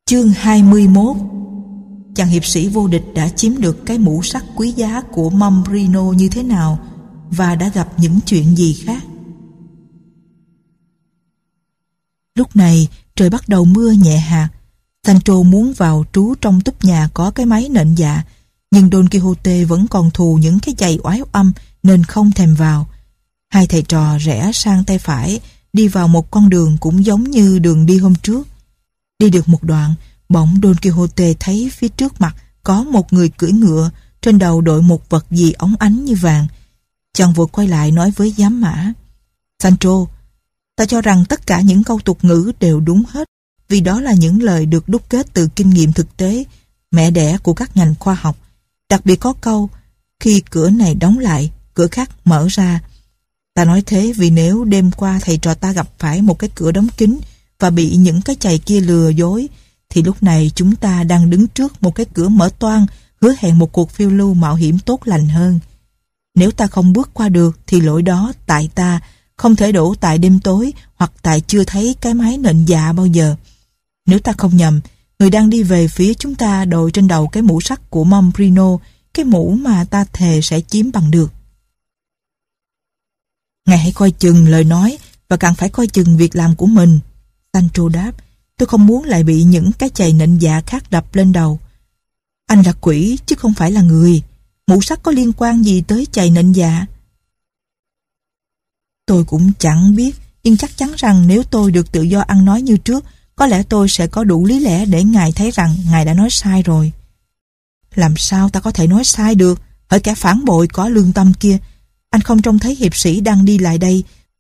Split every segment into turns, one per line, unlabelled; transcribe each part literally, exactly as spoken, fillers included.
Chương hai mươi mốt. Chàng hiệp sĩ vô địch đã chiếm được cái mũ sắt quý giá của Mambrino như thế nào và đã gặp những chuyện gì khác. Lúc này trời bắt đầu mưa nhẹ hạt. Sancho muốn vào trú trong túp nhà có cái máy nện dạ, nhưng Don Quixote vẫn còn thù những cái giày oái âm nên không thèm vào. Hai thầy trò rẽ sang tay phải, đi vào một con đường cũng giống như đường đi hôm trước. Đi được một đoạn, bỗng Don Quixote thấy phía trước mặt có một người cưỡi ngựa, trên đầu đội một vật gì óng ánh như vàng. Chàng vội quay lại nói với giám mã: Sancho, ta cho rằng tất cả những câu tục ngữ đều đúng hết, vì đó là những lời được đúc kết từ kinh nghiệm thực tế, mẹ đẻ của các ngành khoa học. Đặc biệt có câu, khi cửa này đóng lại, cửa khác mở ra. Ta nói thế vì nếu đêm qua thầy trò ta gặp phải một cái cửa đóng kín và bị những cái chày kia lừa dối, thì lúc này chúng ta đang đứng trước một cái cửa mở toang, hứa hẹn một cuộc phiêu lưu mạo hiểm tốt lành hơn. Nếu ta không bước qua được thì lỗi đó tại ta, không thể đổ tại đêm tối hoặc tại chưa thấy cái máy nện dạ bao giờ. Nếu ta không nhầm, người đang đi về phía chúng ta đội trên đầu cái mũ sắt của Mambrino, cái mũ mà ta thề sẽ chiếm bằng được. Ngài hãy coi chừng lời nói và càng phải coi chừng việc làm của mình. Sancho đáp: Tôi không muốn lại bị những cái chày nện dạ khác đập lên đầu. Anh là quỷ chứ không phải là người. Mũ sắt có liên quan gì tới chày nện dạ? Tôi cũng chẳng biết, nhưng chắc chắn rằng nếu tôi được tự do ăn nói như trước, có lẽ tôi sẽ có đủ lý lẽ để ngài thấy rằng ngài đã nói sai rồi. Làm sao ta có thể nói sai được? Hỡi kẻ phản bội có lương tâm kia, anh không trông thấy hiệp sĩ đang đi lại đây,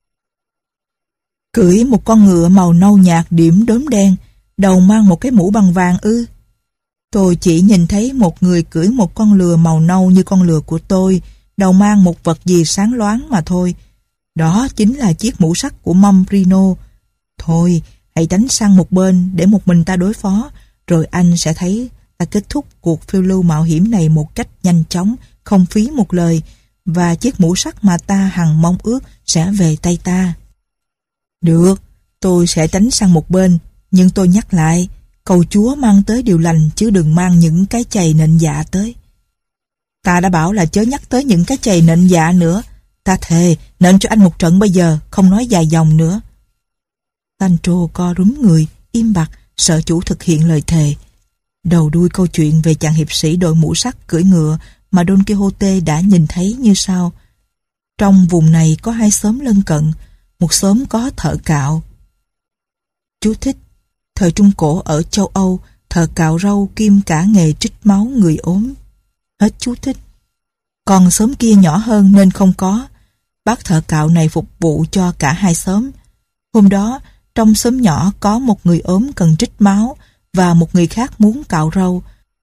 cưỡi một con ngựa màu nâu nhạt điểm đốm đen, đầu mang một cái mũ bằng vàng ư? Tôi chỉ nhìn thấy một người cưỡi một con lừa màu nâu như con lừa của tôi, đầu mang một vật gì sáng loáng mà thôi. Đó chính là chiếc mũ sắt của Mambrino. Thôi, hãy tránh sang một bên để một mình ta đối phó, rồi anh sẽ thấy ta kết thúc cuộc phiêu lưu mạo hiểm này một cách nhanh chóng, không phí một lời, và chiếc mũ sắt mà ta hằng mong ước sẽ về tay ta. Được, tôi sẽ tránh sang một bên, nhưng tôi nhắc lại, cầu Chúa mang tới điều lành chứ đừng mang những cái chày nện dạ tới. Ta đã bảo là chớ nhắc tới những cái chày nện dạ nữa. Ta thề nện cho anh một trận bây giờ, không nói dài dòng nữa. Sancho co rúm người, im bặt, sợ chủ thực hiện lời thề. Đầu đuôi câu chuyện về chàng hiệp sĩ đội mũ sắt cưỡi ngựa mà Don Quixote đã nhìn thấy như sau. Trong vùng này có hai xóm lân cận, một xóm có thợ cạo. Chú thích: thời Trung Cổ ở châu Âu, thợ cạo râu kiêm cả nghề trích máu người ốm. Hết chú thích. Còn xóm kia nhỏ hơn nên không có. Bác thợ cạo này phục vụ cho cả hai xóm. Hôm đó, trong xóm nhỏ có một người ốm cần trích máu và một người khác muốn cạo râu.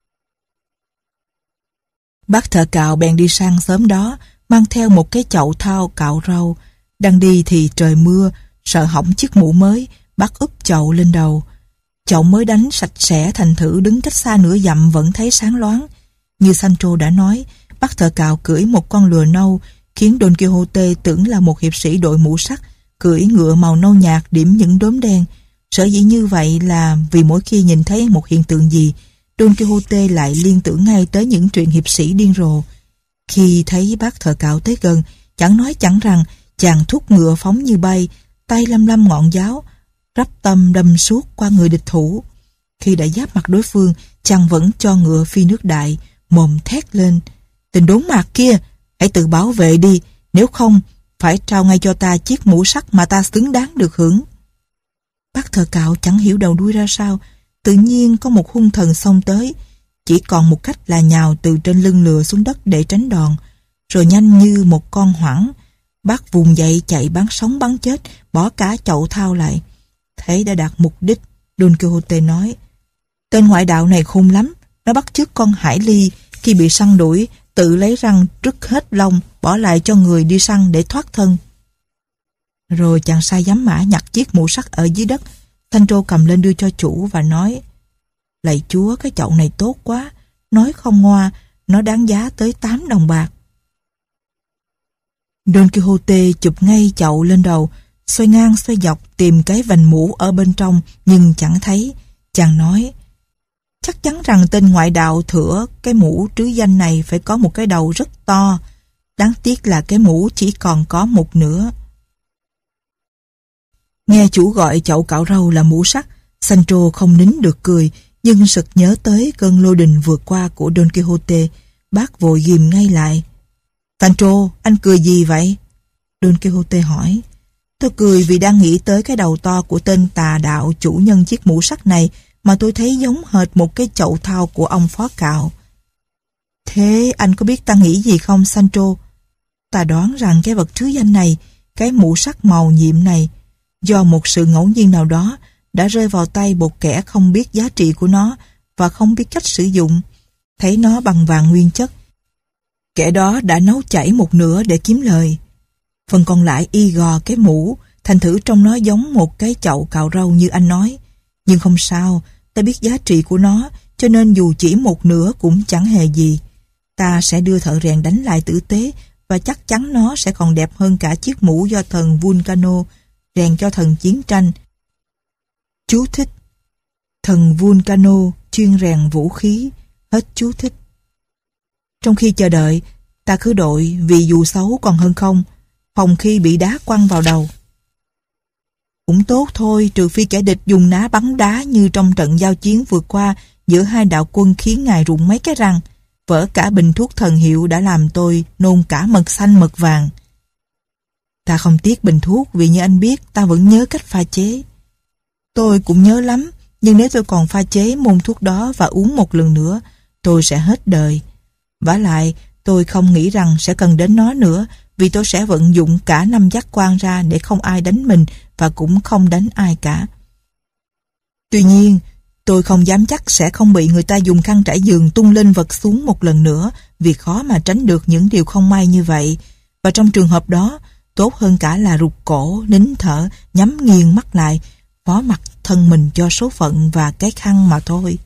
Bác thợ cạo bèn đi sang xóm đó, mang theo một cái chậu thau cạo râu. Đang đi thì trời mưa, sợ hỏng chiếc mũ mới, bác úp chậu lên đầu. Chậu mới đánh sạch sẽ thành thử đứng cách xa nửa dặm vẫn thấy sáng loáng. Như Sancho đã nói, bác thợ cạo cưỡi một con lừa nâu, khiến Don Quixote tưởng là một hiệp sĩ đội mũ sắt, cưỡi ngựa màu nâu nhạt điểm những đốm đen. Sở dĩ như vậy là vì mỗi khi nhìn thấy một hiện tượng gì, Don Quixote lại liên tưởng ngay tới những chuyện hiệp sĩ điên rồ. Khi thấy bác thợ cạo tới gần, chẳng nói chẳng rằng, chàng thúc ngựa phóng như bay, tay lăm lăm ngọn giáo, rắp tâm đâm suốt qua người địch thủ. Khi đã giáp mặt đối phương, chàng vẫn cho ngựa phi nước đại, mồm thét lên: Tên đốn mạc kia, hãy tự bảo vệ đi, nếu không phải trao ngay cho ta chiếc mũ sắt mà ta xứng đáng được hưởng. Bác thợ cạo chẳng hiểu đầu đuôi ra sao, tự nhiên có một hung thần xông tới, chỉ còn một cách là nhào từ trên lưng lừa xuống đất để tránh đòn, rồi nhanh như một con hoảng, bác vùng dậy chạy bắn sống bắn chết, bỏ cả chậu thau lại. Thấy đã đạt mục đích, Don Quixote nói: Tên ngoại đạo này khôn lắm, nó bắt chước con hải ly, khi bị săn đuổi, tự lấy răng trứt hết lông, bỏ lại cho người đi săn để thoát thân. Rồi chàng sai giám mã nhặt chiếc mũ sắt ở dưới đất. Sancho cầm lên đưa cho chủ và nói: Lạy Chúa, cái chậu này tốt quá, nói không ngoa, nó đáng giá tới tám đồng bạc. Don Quixote chụp ngay chậu lên đầu, xoay ngang xoay dọc tìm cái vành mũ ở bên trong nhưng chẳng thấy. Chàng nói: Chắc chắn rằng tên ngoại đạo thửa cái mũ trứ danh này phải có một cái đầu rất to. Đáng tiếc là cái mũ chỉ còn có một nửa. Nghe chủ gọi chậu cạo râu là mũ sắt, Sancho không nín được cười, nhưng sực nhớ tới cơn lôi đình vừa qua của Don Quixote. Bác vội ghìm ngay lại. Sancho, anh cười gì vậy? Don Quixote hỏi. Tôi cười vì đang nghĩ tới cái đầu to của tên tà đạo chủ nhân chiếc mũ sắt này mà tôi thấy giống hệt một cái chậu thau của ông phó cạo. Thế anh có biết ta nghĩ gì không, Sancho? Ta đoán rằng cái vật trứ danh này, cái mũ sắt màu nhiệm này, do một sự ngẫu nhiên nào đó đã rơi vào tay một kẻ không biết giá trị của nó và không biết cách sử dụng. Thấy nó bằng vàng nguyên chất, kẻ đó đã nấu chảy một nửa để kiếm lời. Phần còn lại y gò cái mũ, thành thử trong nó giống một cái chậu cạo râu như anh nói. Nhưng không sao, ta biết giá trị của nó, cho nên dù chỉ một nửa cũng chẳng hề gì. Ta sẽ đưa thợ rèn đánh lại tử tế, và chắc chắn nó sẽ còn đẹp hơn cả chiếc mũ do thần Vulcano rèn cho thần chiến tranh. Chú thích: thần Vulcano chuyên rèn vũ khí. Hết chú thích. Trong khi chờ đợi, ta cứ đội vì dù xấu còn hơn không, phòng khi bị đá quăng vào đầu. Cũng tốt thôi, trừ phi kẻ địch dùng ná bắn đá như trong trận giao chiến vừa qua giữa hai đạo quân khiến ngài rụng mấy cái răng. Vỡ cả bình thuốc thần hiệu đã làm tôi nôn cả mật xanh mật vàng. Ta không tiếc bình thuốc vì như anh biết ta vẫn nhớ cách pha chế. Tôi cũng nhớ lắm, nhưng nếu tôi còn pha chế môn thuốc đó và uống một lần nữa, tôi sẽ hết đời. Vả lại, tôi không nghĩ rằng sẽ cần đến nó nữa, vì tôi sẽ vận dụng cả năm giác quan ra để không ai đánh mình và cũng không đánh ai cả. Tuy nhiên, tôi không dám chắc sẽ không bị người ta dùng khăn trải giường tung lên vật xuống một lần nữa, vì khó mà tránh được những điều không may như vậy. Và trong trường hợp đó, tốt hơn cả là rụt cổ, nín thở, nhắm nghiền mắt lại, phó mặc thân mình cho số phận và cái khăn mà thôi.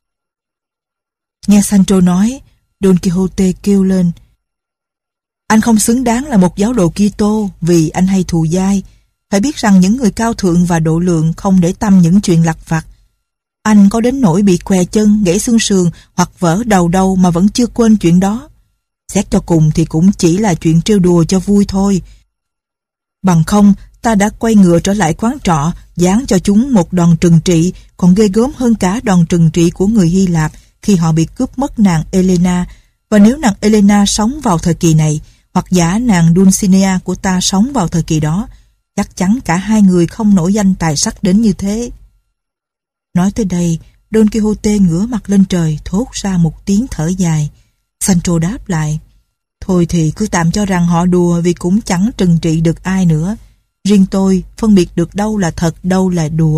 Nghe Sancho nói, Don Quixote kêu lên. Anh không xứng đáng là một giáo đồ Kitô vì anh hay thù dai. Phải biết rằng những người cao thượng và độ lượng không để tâm những chuyện lặt vặt. Anh có đến nỗi bị què chân, gãy xương sườn hoặc vỡ đầu đâu mà vẫn chưa quên chuyện đó. Xét cho cùng thì cũng chỉ là chuyện trêu đùa cho vui thôi. Bằng không, ta đã quay ngựa trở lại quán trọ, giáng cho chúng một đòn trừng trị, còn ghê gớm hơn cả đòn trừng trị của người Hy Lạp khi họ bị cướp mất nàng Elena. Và nếu nàng Elena sống vào thời kỳ này, hoặc giả nàng Dulcinea của ta sống vào thời kỳ đó, chắc chắn cả hai người không nổi danh tài sắc đến như thế. Nói tới đây, Don Quixote ngửa mặt lên trời thốt ra một tiếng thở dài. Sancho đáp lại. Thôi thì cứ tạm cho rằng họ đùa vì cũng chẳng trừng trị được ai nữa. Riêng tôi phân biệt được đâu là thật, đâu là đùa.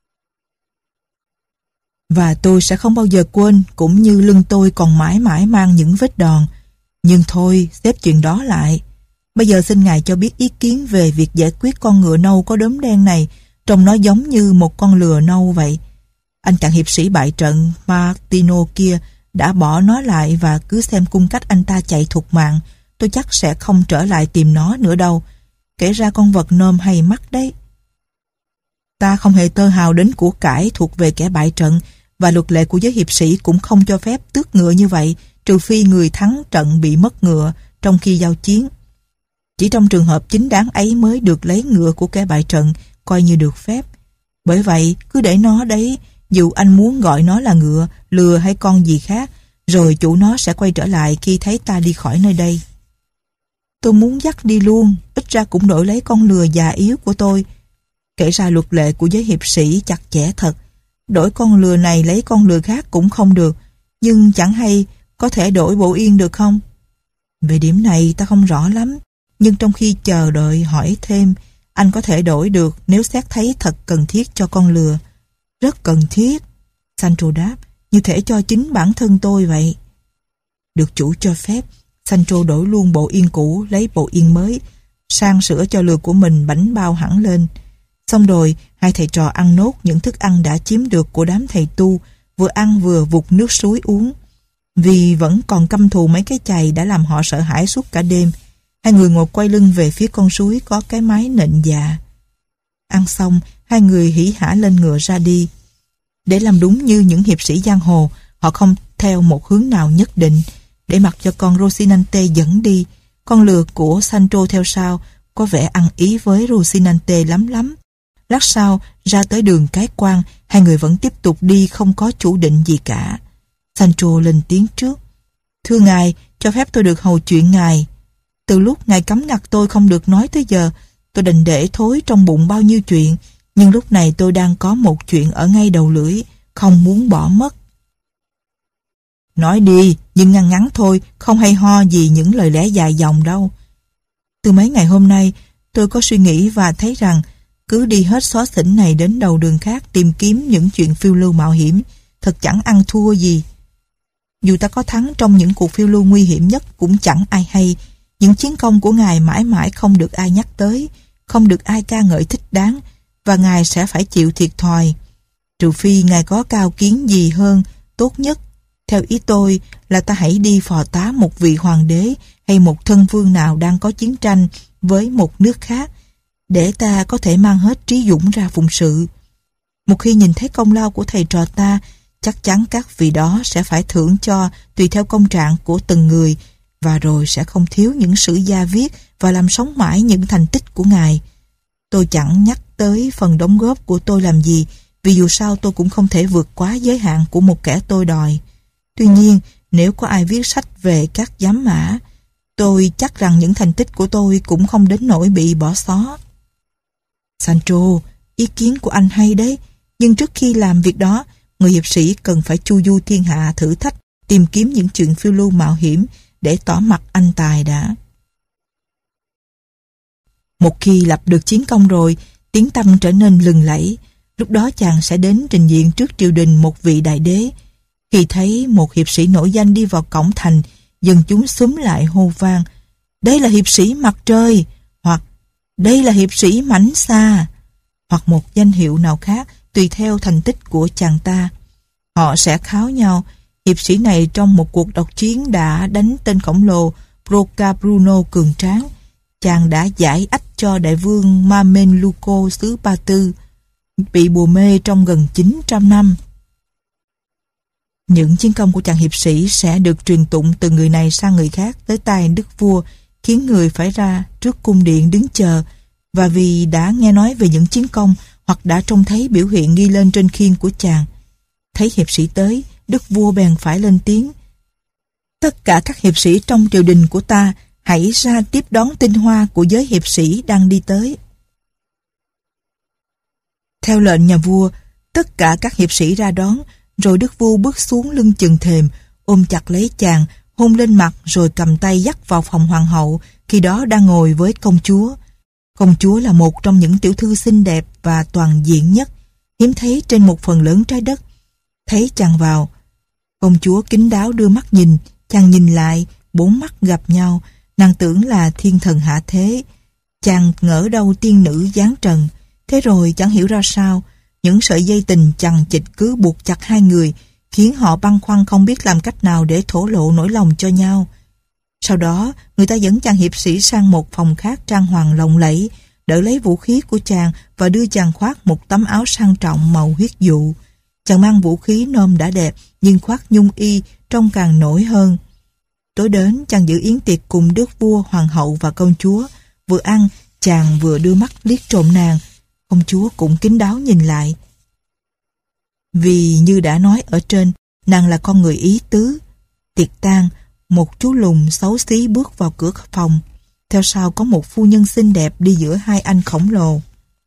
Và tôi sẽ không bao giờ quên, cũng như lưng tôi còn mãi mãi mang những vết đòn. Nhưng thôi, xếp chuyện đó lại. Bây giờ xin ngài cho biết ý kiến về việc giải quyết con ngựa nâu có đốm đen này, trông nó giống như một con lừa nâu vậy. Anh chàng hiệp sĩ bại trận Martino kia đã bỏ nó lại và cứ xem cung cách anh ta chạy thục mạng, tôi chắc sẽ không trở lại tìm nó nữa đâu. Kể ra con vật nôm hay mắt đấy. Ta không hề tơ hào đến của cải thuộc về kẻ bại trận, và luật lệ của giới hiệp sĩ cũng không cho phép tước ngựa như vậy, trừ phi người thắng trận bị mất ngựa trong khi giao chiến. Chỉ trong trường hợp chính đáng ấy mới được lấy ngựa của kẻ bại trận, coi như được phép. Bởi vậy, cứ để nó đấy, dù anh muốn gọi nó là ngựa, lừa hay con gì khác, rồi chủ nó sẽ quay trở lại khi thấy ta đi khỏi nơi đây. Tôi muốn dắt đi luôn, ít ra cũng đổi lấy con lừa già yếu của tôi. Kể ra luật lệ của giới hiệp sĩ chặt chẽ thật, đổi con lừa này lấy con lừa khác cũng không được, nhưng chẳng hay có thể đổi bộ yên được không? Về điểm này ta không rõ lắm, nhưng trong khi chờ đợi hỏi thêm, anh có thể đổi được nếu xét thấy thật cần thiết cho con lừa. Rất cần thiết, Sancho đáp, như thể cho chính bản thân tôi vậy. Được chủ cho phép, Sancho đổi luôn bộ yên cũ lấy bộ yên mới, sang sửa cho lừa của mình bảnh bao hẳn lên. Xong rồi, hai thầy trò ăn nốt những thức ăn đã chiếm được của đám thầy tu, vừa ăn vừa vụt nước suối uống. Vì vẫn còn căm thù mấy cái chày đã làm họ sợ hãi suốt cả đêm, hai người ngồi quay lưng về phía con suối có cái mái nịnh dạ. Ăn xong, hai người hỉ hả lên ngựa ra đi. Để làm đúng như những hiệp sĩ giang hồ, họ không theo một hướng nào nhất định, để mặc cho con Rocinante dẫn đi. Con lừa của Sancho theo sau có vẻ ăn ý với Rocinante lắm lắm. Lát sau, ra tới đường Cái Quan, hai người vẫn tiếp tục đi không có chủ định gì cả. Sancho lên tiếng trước. Thưa ngài, cho phép tôi được hầu chuyện ngài. Từ lúc ngài cấm ngặt tôi không được nói tới giờ, tôi đành để thối trong bụng bao nhiêu chuyện, nhưng lúc này tôi đang có một chuyện ở ngay đầu lưỡi, không muốn bỏ mất. Nói đi, nhưng ngăn ngắn thôi, không hay ho gì những lời lẽ dài dòng đâu. Từ mấy ngày hôm nay, tôi có suy nghĩ và thấy rằng cứ đi hết xó xỉnh này đến đầu đường khác tìm kiếm những chuyện phiêu lưu mạo hiểm, thật chẳng ăn thua gì. Dù ta có thắng trong những cuộc phiêu lưu nguy hiểm nhất cũng chẳng ai hay. Những chiến công của ngài mãi mãi không được ai nhắc tới, không được ai ca ngợi thích đáng, và ngài sẽ phải chịu thiệt thòi. Trừ phi ngài có cao kiến gì hơn, tốt nhất, theo ý tôi là ta hãy đi phò tá một vị hoàng đế hay một thân vương nào đang có chiến tranh với một nước khác, để ta có thể mang hết trí dũng ra phụng sự. Một khi nhìn thấy công lao của thầy trò ta, chắc chắn các vị đó sẽ phải thưởng cho tùy theo công trạng của từng người, và rồi sẽ không thiếu những sử gia viết và làm sống mãi những thành tích của ngài. Tôi chẳng nhắc tới phần đóng góp của tôi làm gì, vì dù sao tôi cũng không thể vượt quá giới hạn của một kẻ tôi đòi. Tuy nhiên, nếu có ai viết sách về các giám mã, tôi chắc rằng những thành tích của tôi cũng không đến nỗi bị bỏ xó. Sancho, ý kiến của anh hay đấy, nhưng trước khi làm việc đó, người hiệp sĩ cần phải chu du thiên hạ thử thách, tìm kiếm những chuyện phiêu lưu mạo hiểm để tỏ mặt anh tài đã. Một khi lập được chiến công rồi, tiếng tăm trở nên lừng lẫy. Lúc đó chàng sẽ đến trình diện trước triều đình một vị đại đế. Khi thấy một hiệp sĩ nổi danh đi vào cổng thành, dân chúng xúm lại hô vang: đây là hiệp sĩ Mặt Trời, hoặc đây là hiệp sĩ Mảnh Xa, hoặc một danh hiệu nào khác tùy theo thành tích của chàng ta. Họ sẽ kháo nhau: hiệp sĩ này trong một cuộc độc chiến đã đánh tên khổng lồ Procabruno cường tráng. Chàng đã giải ách cho đại vương Mameluco xứ Ba Tư, bị bùa mê trong gần chín trăm năm. Những chiến công của chàng hiệp sĩ sẽ được truyền tụng từ người này sang người khác tới tai đức vua, khiến người phải ra trước cung điện đứng chờ, và vì đã nghe nói về những chiến công hoặc đã trông thấy biểu hiện ghi lên trên khiên của chàng. Thấy hiệp sĩ tới, đức vua bèn phải lên tiếng: tất cả các hiệp sĩ trong triều đình của ta hãy ra tiếp đón tinh hoa của giới hiệp sĩ đang đi tới. Theo lệnh nhà vua, tất cả các hiệp sĩ ra đón, rồi đức vua bước xuống lưng chừng thềm, ôm chặt lấy chàng, hôn lên mặt rồi cầm tay dắt vào phòng hoàng hậu, khi đó đang ngồi với công chúa. Công chúa là một trong những tiểu thư xinh đẹp và toàn diện nhất, hiếm thấy trên một phần lớn trái đất. Thấy chàng vào, công chúa kín đáo đưa mắt nhìn, chàng nhìn lại, bốn mắt gặp nhau, nàng tưởng là thiên thần hạ thế. Chàng ngỡ đâu tiên nữ giáng trần. Thế rồi chẳng hiểu ra sao, những sợi dây tình chằng chịt cứ buộc chặt hai người, khiến họ băn khoăn không biết làm cách nào để thổ lộ nỗi lòng cho nhau. Sau đó, người ta dẫn chàng hiệp sĩ sang một phòng khác trang hoàng lộng lẫy, đỡ lấy vũ khí của chàng và đưa chàng khoác một tấm áo sang trọng màu huyết dụ. Chàng mang vũ khí nôm đã đẹp, nhưng khoác nhung y trông càng nổi hơn. Tối đến, chàng giữ yến tiệc cùng đức vua, hoàng hậu và công chúa. Vừa ăn, chàng vừa đưa mắt liếc trộm nàng. Công chúa cũng kín đáo nhìn lại. Vì như đã nói ở trên, nàng là con người ý tứ. Tiệc tang, một chú lùn xấu xí bước vào cửa phòng. Theo sau có một phu nhân xinh đẹp đi giữa hai anh khổng lồ.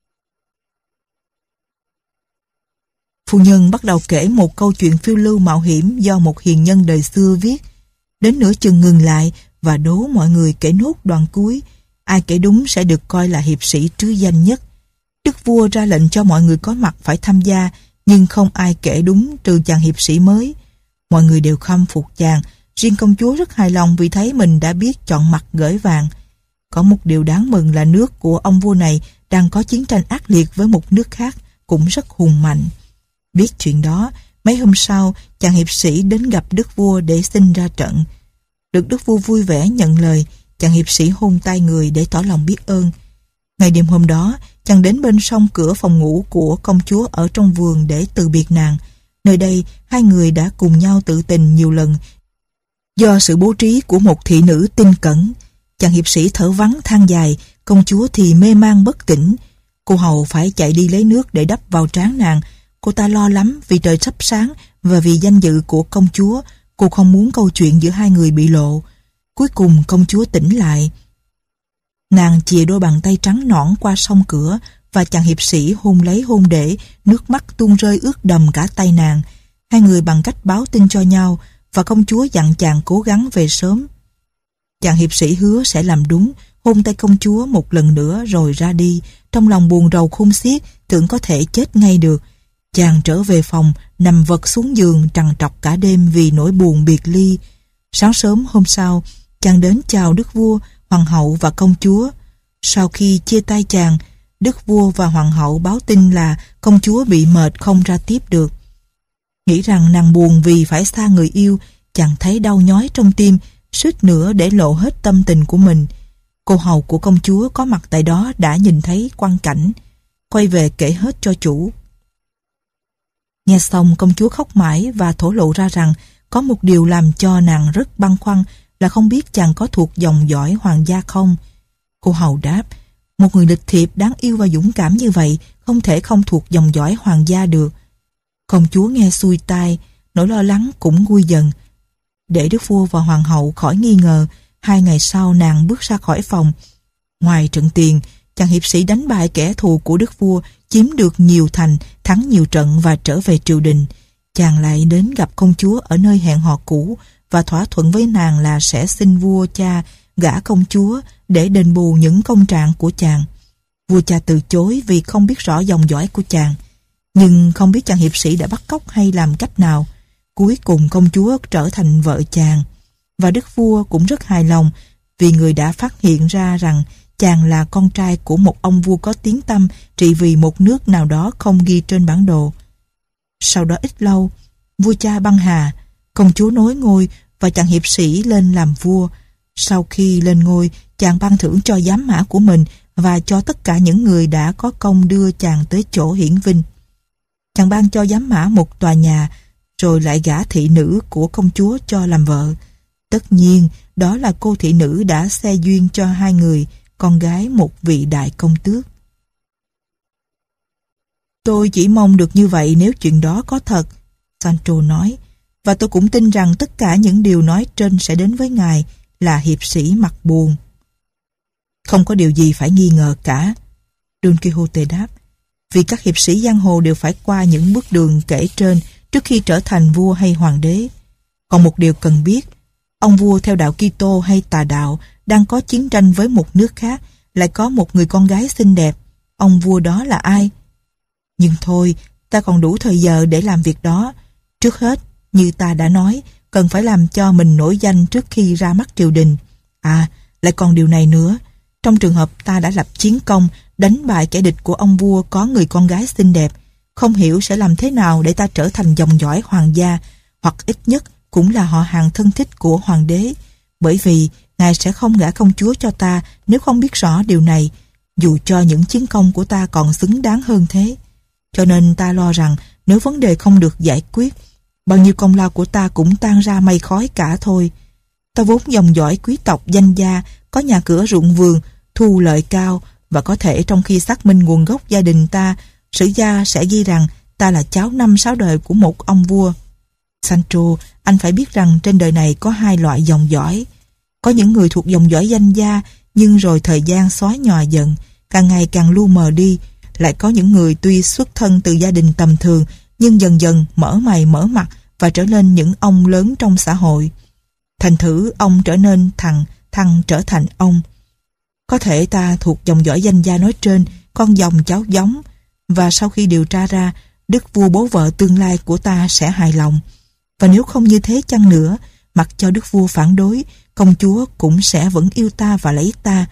Phu nhân bắt đầu kể một câu chuyện phiêu lưu mạo hiểm do một hiền nhân đời xưa viết. Đến nửa chừng ngừng lại và đố mọi người kể nốt đoạn cuối. Ai kể đúng sẽ được coi là hiệp sĩ trứ danh nhất. Đức vua ra lệnh cho mọi người có mặt phải tham gia, nhưng không ai kể đúng trừ chàng hiệp sĩ mới. Mọi người đều khâm phục chàng, riêng công chúa rất hài lòng vì thấy mình đã biết chọn mặt gởi vàng. Có một điều đáng mừng là nước của ông vua này đang có chiến tranh ác liệt với một nước khác, cũng rất hùng mạnh. Biết chuyện đó, mấy hôm sau, chàng hiệp sĩ đến gặp đức vua để xin ra trận. Được đức vua vui vẻ nhận lời, chàng hiệp sĩ hôn tay người để tỏ lòng biết ơn. Ngày đêm hôm đó, chàng đến bên sông cửa phòng ngủ của công chúa ở trong vườn để từ biệt nàng. Nơi đây, hai người đã cùng nhau tự tình nhiều lần. Do sự bố trí của một thị nữ tinh cẩn, chàng hiệp sĩ thở vắng than dài, công chúa thì mê man bất tỉnh. Cô hầu phải chạy đi lấy nước để đắp vào trán nàng. Cô ta lo lắm vì trời sắp sáng và vì danh dự của công chúa. Cô không muốn câu chuyện giữa hai người bị lộ. Cuối cùng công chúa tỉnh lại. Nàng chìa đôi bàn tay trắng nõn qua song cửa và chàng hiệp sĩ hôn lấy hôn để, nước mắt tuôn rơi ướt đầm cả tay nàng. Hai người bằng cách báo tin cho nhau và công chúa dặn chàng cố gắng về sớm. Chàng hiệp sĩ hứa sẽ làm đúng, hôn tay công chúa một lần nữa rồi ra đi, trong lòng buồn rầu khôn xiết, tưởng có thể chết ngay được. Chàng trở về phòng, nằm vật xuống giường trằn trọc cả đêm vì nỗi buồn biệt ly. Sáng sớm hôm sau, chàng đến chào đức vua, hoàng hậu và công chúa. Sau khi chia tay chàng, đức vua và hoàng hậu báo tin là công chúa bị mệt không ra tiếp được. Nghĩ rằng nàng buồn vì phải xa người yêu, chàng thấy đau nhói trong tim, suýt nữa để lộ hết tâm tình của mình. Cô hầu của công chúa có mặt tại đó đã nhìn thấy quang cảnh, quay về kể hết cho chủ. Nghe xong công chúa khóc mãi và thổ lộ ra rằng có một điều làm cho nàng rất băn khoăn là không biết chàng có thuộc dòng dõi hoàng gia không. Cô hầu đáp, một người lịch thiệp đáng yêu và dũng cảm như vậy không thể không thuộc dòng dõi hoàng gia được. Công chúa nghe xuôi tai, nỗi lo lắng cũng nguôi dần. Để đức vua và hoàng hậu khỏi nghi ngờ, hai ngày sau nàng bước ra khỏi phòng. Ngoài trận tiền, chàng hiệp sĩ đánh bại kẻ thù của đức vua, chiếm được nhiều thành, thắng nhiều trận và trở về triều đình. Chàng lại đến gặp công chúa ở nơi hẹn hò cũ và thỏa thuận với nàng là sẽ xin vua cha gả công chúa để đền bù những công trạng của chàng. Vua cha từ chối vì không biết rõ dòng dõi của chàng, nhưng không biết chàng hiệp sĩ đã bắt cóc hay làm cách nào. Cuối cùng công chúa trở thành vợ chàng, và đức vua cũng rất hài lòng vì người đã phát hiện ra rằng chàng là con trai của một ông vua có tiếng tăm trị vì một nước nào đó không ghi trên bản đồ. Sau đó ít lâu, vua cha băng hà, công chúa nối ngôi và chàng hiệp sĩ lên làm vua. Sau khi lên ngôi, chàng ban thưởng cho giám mã của mình và cho tất cả những người đã có công đưa chàng tới chỗ hiển vinh. Chàng ban cho giám mã một tòa nhà, rồi lại gả thị nữ của công chúa cho làm vợ. Tất nhiên, đó là cô thị nữ đã xe duyên cho hai người, con gái một vị đại công tước. Tôi chỉ mong được như vậy nếu chuyện đó có thật, Sancho nói, và tôi cũng tin rằng tất cả những điều nói trên sẽ đến với ngài, là hiệp sĩ mặt buồn. Không có điều gì phải nghi ngờ cả, Don Quixote đáp, vì các hiệp sĩ giang hồ đều phải qua những bước đường kể trên trước khi trở thành vua hay hoàng đế. Còn một điều cần biết, ông vua theo đạo Kitô hay tà đạo đang có chiến tranh với một nước khác, lại có một người con gái xinh đẹp. Ông vua đó là ai? Nhưng thôi, ta còn đủ thời giờ để làm việc đó. Trước hết, như ta đã nói, cần phải làm cho mình nổi danh trước khi ra mắt triều đình. À, lại còn điều này nữa. Trong trường hợp ta đã lập chiến công, đánh bại kẻ địch của ông vua có người con gái xinh đẹp, không hiểu sẽ làm thế nào để ta trở thành dòng dõi hoàng gia, hoặc ít nhất cũng là họ hàng thân thích của hoàng đế, bởi vì ngài sẽ không gả công chúa cho ta nếu không biết rõ điều này, dù cho những chiến công của ta còn xứng đáng hơn thế. Cho nên ta lo rằng nếu vấn đề không được giải quyết, bao nhiêu công lao của ta cũng tan ra mây khói cả thôi. Ta vốn dòng dõi quý tộc danh gia, có nhà cửa ruộng vườn, thu lợi cao, và có thể trong khi xác minh nguồn gốc gia đình ta, sử gia sẽ ghi rằng ta là cháu năm sáu đời của một ông vua. Sancho, anh phải biết rằng trên đời này có hai loại dòng dõi. Có những người thuộc dòng dõi danh gia, nhưng rồi thời gian xóa nhòa dần, càng ngày càng lu mờ đi. Lại có những người tuy xuất thân từ gia đình tầm thường, nhưng dần dần mở mày mở mặt và trở nên những ông lớn trong xã hội. Thành thử ông trở nên thằng, thằng trở thành ông. Có thể ta thuộc dòng dõi danh gia nói trên, con dòng cháu giống, và sau khi điều tra ra, đức vua bố vợ tương lai của ta sẽ hài lòng. Và nếu không như thế chăng nữa, mặc cho đức vua phản đối, công chúa cũng sẽ vẫn yêu ta và lấy ta.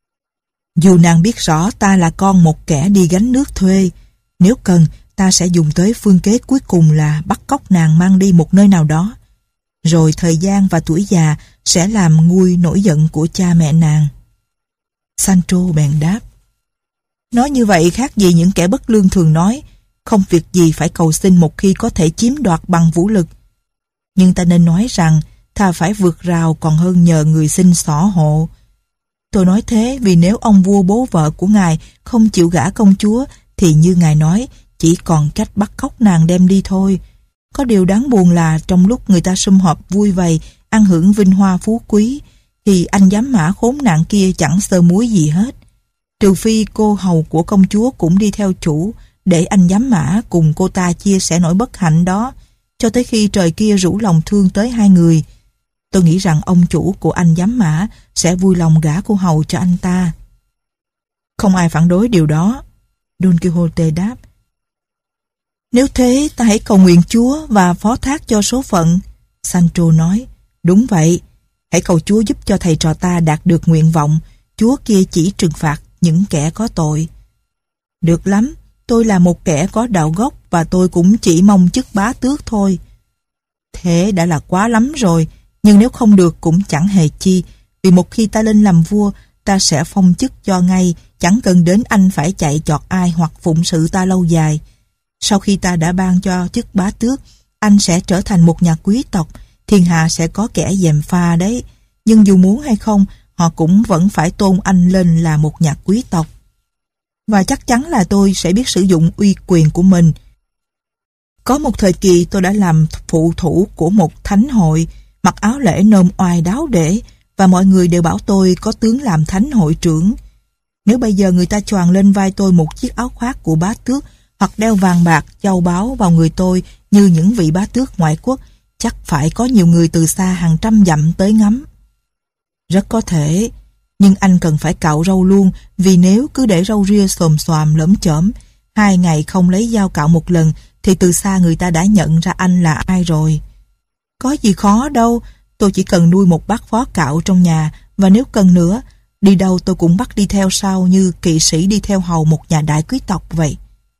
Dù nàng biết rõ ta là con một kẻ đi gánh nước thuê, nếu cần, ta sẽ dùng tới phương kế cuối cùng là bắt cóc nàng mang đi một nơi nào đó. Rồi thời gian và tuổi già sẽ làm nguôi nỗi giận của cha mẹ nàng. Sancho bèn đáp, Nói như vậy khác gì những kẻ bất lương thường nói, không việc gì phải cầu xin một khi có thể chiếm đoạt bằng vũ lực. Nhưng ta nên nói rằng, thà phải vượt rào còn hơn nhờ người xin xỏ hộ. Tôi nói thế vì nếu ông vua bố vợ của ngài không chịu gả công chúa, thì như ngài nói, chỉ còn cách bắt cóc nàng đem đi thôi. Có điều đáng buồn là trong lúc người ta sum họp vui vầy, ăn hưởng vinh hoa phú quý, thì anh giám mã khốn nạn kia chẳng sơ muối gì hết. Trừ phi cô hầu của công chúa cũng đi theo chủ, để anh giám mã cùng cô ta chia sẻ nỗi bất hạnh đó, cho tới khi trời kia rủ lòng thương tới hai người. Tôi nghĩ rằng ông chủ của anh giám mã sẽ vui lòng gả cô hầu cho anh ta. Không ai phản đối điều đó, Don Quixote đáp. Nếu thế, ta hãy cầu nguyện Chúa và phó thác cho số phận. Sancho nói, đúng vậy, hãy cầu Chúa giúp cho thầy trò ta đạt được nguyện vọng. Chúa kia chỉ trừng phạt những kẻ có tội. Được lắm, tôi là một kẻ có đạo gốc và tôi cũng chỉ mong chức bá tước thôi. Thế đã là quá lắm rồi, nhưng nếu không được cũng chẳng hề chi, vì một khi ta lên làm vua, ta sẽ phong chức cho ngay, chẳng cần đến anh phải chạy chọt ai hoặc phụng sự ta lâu dài. Sau khi ta đã ban cho chức bá tước, anh sẽ trở thành một nhà quý tộc, thiên hạ sẽ có kẻ gièm pha đấy, nhưng dù muốn hay không, họ cũng vẫn phải tôn anh lên là một nhà quý tộc. Và chắc chắn là tôi sẽ biết sử dụng uy quyền của mình. Có một thời kỳ tôi đã làm phụ thủ của một thánh hội, mặc áo lễ nôm oai đáo để, và mọi người đều bảo tôi có tướng làm thánh hội trưởng. Nếu bây giờ người ta choàng lên vai tôi một chiếc áo khoác của bá tước, hoặc đeo vàng bạc, châu báu vào người tôi như những vị bá tước ngoại quốc, chắc phải có nhiều người từ xa hàng trăm dặm tới ngắm. Rất có thể, nhưng anh cần phải cạo râu luôn, vì nếu cứ để râu ria xồm xoàm lởm chởm, hai ngày không lấy dao cạo một lần, thì từ xa người ta đã nhận ra anh là ai rồi. Có gì khó đâu, tôi chỉ cần nuôi một bác phó cạo trong nhà, và nếu cần nữa, đi đâu tôi cũng bắt đi theo sau như kỵ sĩ đi theo hầu một nhà đại quý tộc vậy.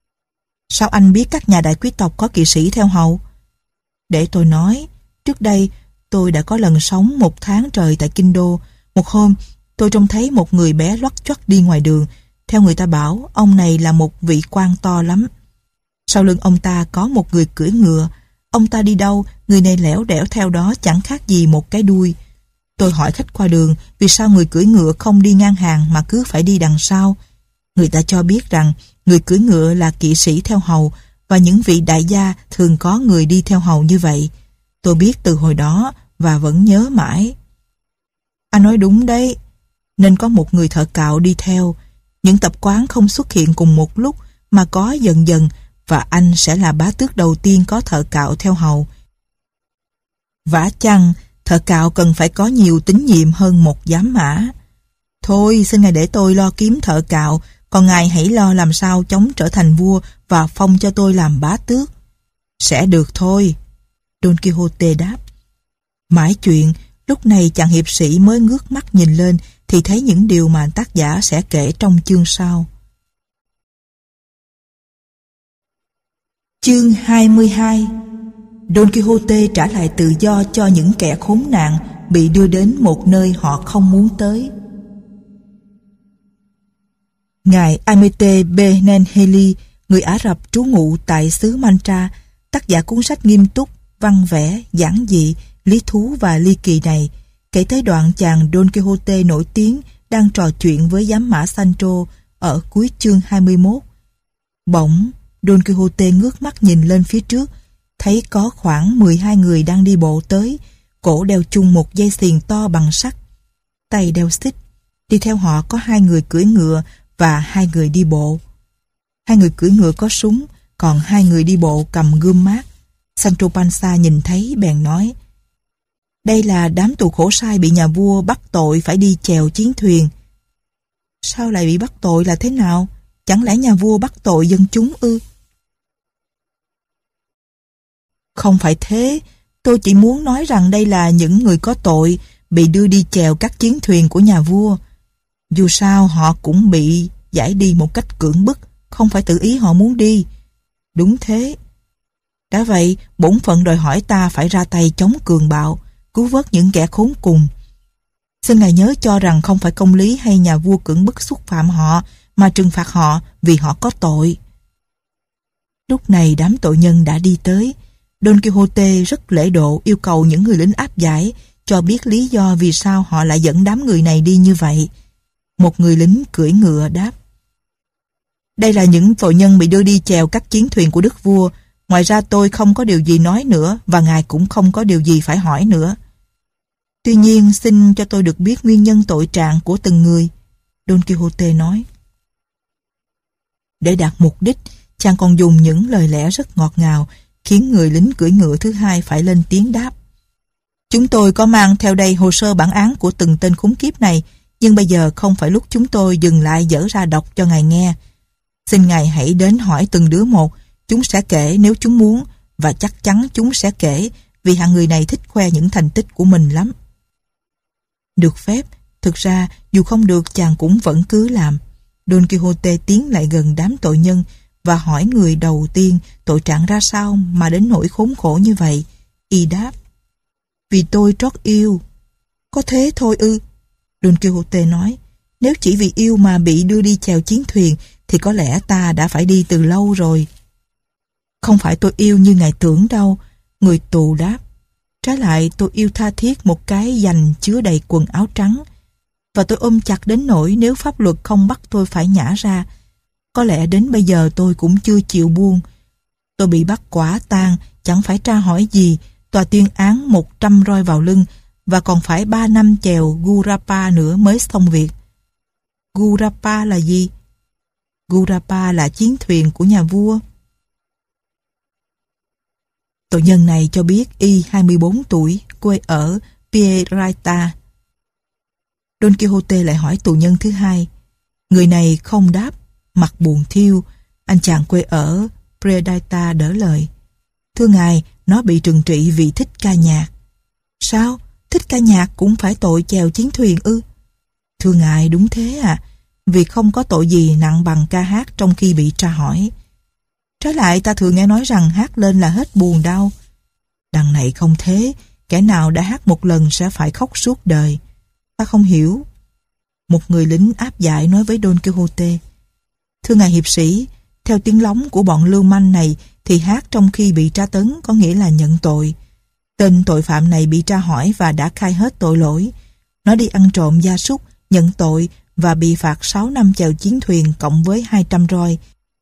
Sao anh biết các nhà đại quý tộc có kỵ sĩ theo hầu? Để tôi nói, trước đây tôi đã có lần sống một tháng trời tại Kinh Đô. Một hôm, tôi trông thấy một người bé loắt choắt đi ngoài đường. Theo người ta bảo, ông này là một vị quan to lắm. Sau lưng ông ta có một người cưỡi ngựa. Ông ta đi đâu, người này lẻo đẻo theo đó chẳng khác gì một cái đuôi. Tôi hỏi khách qua đường, vì sao người cưỡi ngựa không đi ngang hàng mà cứ phải đi đằng sau? Người ta cho biết rằng người cưỡi ngựa là kỵ sĩ theo hầu, và những vị đại gia thường có người đi theo hầu như vậy. Tôi biết từ hồi đó và vẫn nhớ mãi. Anh nói đúng đấy, nên có một người thợ cạo đi theo. Những tập quán không xuất hiện cùng một lúc mà có dần dần, và anh sẽ là bá tước đầu tiên có thợ cạo theo hầu. Vả chăng, thợ cạo cần phải có nhiều tín nhiệm hơn một giám mã. Thôi, xin ngài để tôi lo kiếm thợ cạo, còn ngài hãy lo làm sao chống trở thành vua và phong cho tôi làm bá tước. Sẽ được thôi, Don Quixote đáp. Mãi chuyện, lúc này chàng hiệp sĩ mới ngước mắt nhìn lên thì thấy những điều mà tác giả sẽ kể trong chương sau. Chương hai mươi hai. Don Quixote trả lại tự do cho những kẻ khốn nạn bị đưa đến một nơi họ không muốn tới. Ngài Amete Benenheli, người Ả Rập trú ngụ tại xứ Mantra, tác giả cuốn sách nghiêm túc, văn vẽ, giản dị, lý thú và ly kỳ này, kể tới đoạn chàng Don Quixote nổi tiếng đang trò chuyện với giám mã Sancho ở cuối chương hai mươi mốt. Bỗng, Don Quixote ngước mắt nhìn lên phía trước, thấy có khoảng mười hai người đang đi bộ tới, cổ đeo chung một dây xiềng to bằng sắt, tay đeo xích. Đi theo họ có hai người cưỡi ngựa và hai người đi bộ. Hai người cưỡi ngựa có súng, còn hai người đi bộ cầm gươm mát. Sancho Panza nhìn thấy bèn nói: đây là đám tù khổ sai bị nhà vua bắt tội phải đi chèo chiến thuyền. Sao lại bị bắt tội là thế nào? Chẳng lẽ nhà vua bắt tội dân chúng ư? Không phải thế, tôi chỉ muốn nói rằng đây là những người có tội bị đưa đi chèo các chiến thuyền của nhà vua. Dù sao họ cũng bị giải đi một cách cưỡng bức, không phải tự ý họ muốn đi. Đúng thế. Đã vậy, bổn phận đòi hỏi ta phải ra tay chống cường bạo, cứu vớt những kẻ khốn cùng. Xin ngài nhớ cho rằng không phải công lý hay nhà vua cưỡng bức xúc phạm họ, mà trừng phạt họ vì họ có tội. Lúc này đám tội nhân đã đi tới. Don Quixote rất lễ độ yêu cầu những người lính áp giải cho biết lý do vì sao họ lại dẫn đám người này đi như vậy. Một người lính cưỡi ngựa đáp: đây là những tội nhân bị đưa đi chèo các chiến thuyền của đức vua. Ngoài ra tôi không có điều gì nói nữa, và ngài cũng không có điều gì phải hỏi nữa. Tuy nhiên xin cho tôi được biết nguyên nhân tội trạng của từng người, Don Quixote nói. Để đạt mục đích, chàng còn dùng những lời lẽ rất ngọt ngào, khiến người lính cưỡi ngựa thứ hai phải lên tiếng đáp: chúng tôi có mang theo đây hồ sơ bản án của từng tên khốn kiếp này, nhưng bây giờ không phải lúc chúng tôi dừng lại dở ra đọc cho ngài nghe. Xin ngài hãy đến hỏi từng đứa một, chúng sẽ kể nếu chúng muốn, và chắc chắn chúng sẽ kể, vì hạng người này thích khoe những thành tích của mình lắm. Được phép, thực ra dù không được chàng cũng vẫn cứ làm. Don Quixote tiến lại gần đám tội nhân và hỏi người đầu tiên tội trạng ra sao mà đến nỗi khốn khổ như vậy. Y đáp: vì tôi trót yêu. Có thế thôi ư? Don Quixote nói: nếu chỉ vì yêu mà bị đưa đi chèo chiến thuyền thì có lẽ ta đã phải đi từ lâu rồi. Không phải tôi yêu như ngài tưởng đâu, người tù đáp. Trái lại tôi yêu tha thiết một cái dành chứa đầy quần áo trắng, và tôi ôm chặt đến nỗi nếu pháp luật không bắt tôi phải nhả ra, có lẽ đến bây giờ tôi cũng chưa chịu buông. Tôi bị bắt quả tang, chẳng phải tra hỏi gì, tòa tuyên án một trăm roi vào lưng, và còn phải ba năm chèo Gurapa nữa mới xong việc. Gurapa là gì? Gurapa là chiến thuyền của nhà vua. Tội nhân này cho biết y hai mươi bốn tuổi, quê ở Piedrahita. Don Quixote lại hỏi tù nhân thứ hai. Người này không đáp, mặt buồn thiêu. Anh chàng quê ở Piedrahita đỡ lời: thưa ngài, nó bị trừng trị vì thích ca nhạc. Sao? Thích ca nhạc cũng phải tội chèo chiến thuyền ư? Thưa ngài, đúng thế à, vì không có tội gì nặng bằng ca hát trong khi bị tra hỏi. Trái lại ta thường nghe nói rằng hát lên là hết buồn đau. Đằng này không thế, kẻ nào đã hát một lần sẽ phải khóc suốt đời. Ta không hiểu. Một người lính áp giải nói với Don Quixote: thưa ngài hiệp sĩ, theo tiếng lóng của bọn lưu manh này thì hát trong khi bị tra tấn có nghĩa là nhận tội. Tên tội phạm này bị tra hỏi và đã khai hết tội lỗi. Nó đi ăn trộm gia súc, nhận tội và bị phạt sáu năm chèo chiến thuyền cộng với hai trăm roi.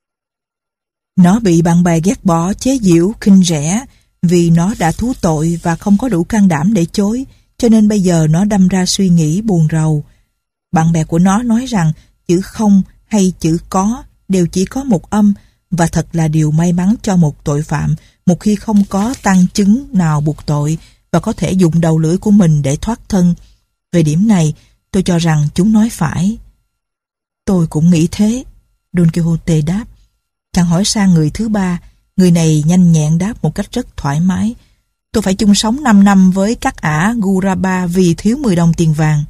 Nó bị bạn bè ghét bỏ, chế giễu, khinh rẻ vì nó đã thú tội và không có đủ can đảm để chối, cho nên bây giờ nó đâm ra suy nghĩ buồn rầu. Bạn bè của nó nói rằng chữ không hay chữ có đều chỉ có một âm, và thật là điều may mắn cho một tội phạm một khi không có tang chứng nào buộc tội và có thể dùng đầu lưỡi của mình để thoát thân. Về điểm này, tôi cho rằng chúng nói phải. Tôi cũng nghĩ thế, Don Quixote đáp. Chàng hỏi sang người thứ ba. Người này nhanh nhẹn đáp một cách rất thoải mái: tôi phải chung sống năm năm với các ả Gurapa vì thiếu mười đồng tiền vàng.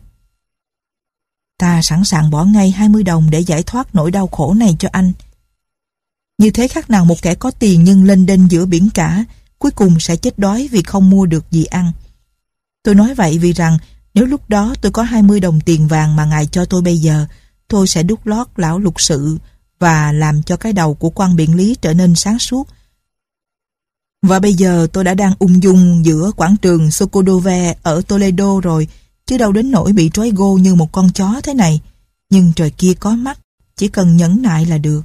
Ta sẵn sàng bỏ ngay hai mươi đồng để giải thoát nỗi đau khổ này cho anh. Như thế khác nào một kẻ có tiền nhưng lênh đênh giữa biển cả, cuối cùng sẽ chết đói vì không mua được gì ăn. Tôi nói vậy vì rằng nếu lúc đó tôi có hai mươi đồng tiền vàng mà ngài cho tôi bây giờ, tôi sẽ đút lót lão lục sự và làm cho cái đầu của quan biện lý trở nên sáng suốt. Và bây giờ tôi đã đang ung dung giữa quảng trường Socodove ở Toledo rồi, chứ đâu đến nỗi bị trói gô như một con chó thế này. Nhưng trời kia có mắt, chỉ cần nhẫn nại là được.